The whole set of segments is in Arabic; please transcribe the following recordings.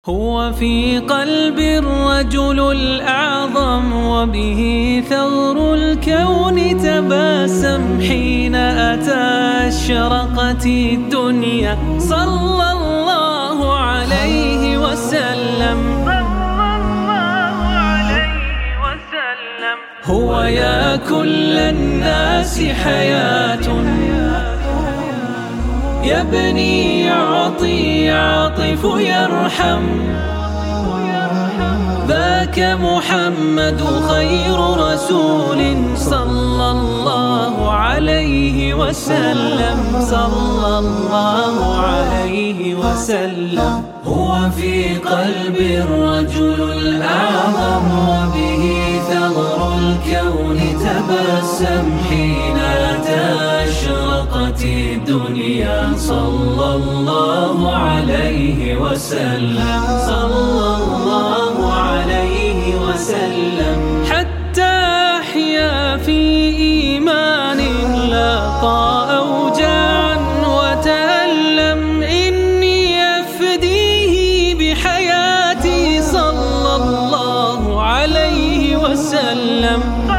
هو في قلب الرجل الأعظم، وبه ثغر الكون تباسم. حين أتى أشرقت الدنيا، صلى الله عليه وسلم. هو يا كل الناس حياة، يبني يعطي يعطف يرحم. ذاك محمد خير رسول، صلى الله عليه وسلم، صلى الله عليه وسلم. هو في قلب الرجل الأعظم، وبه ثغر الكون تبسم. حين أتى أشرقت الدنيا، صلى الله عليه وسلم، صلى الله عليه وسلم. حتى أحيا في إيمان لاقى أوجاعا وتألم. إني أفديه بحياتي، صلى الله عليه وسلم.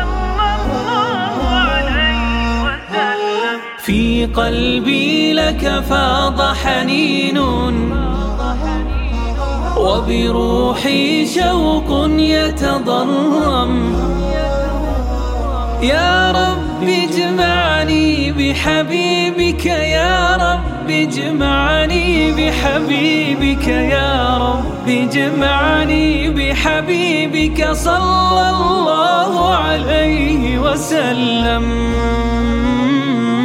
في قلبي لك فاض حنين، وبروحي شوق يتضرم. يا رب اجمعني بحبيبك، يا رب اجمعني بحبيبك، يا رب اجمعني بحبيبك، صلى الله عليه وسلم.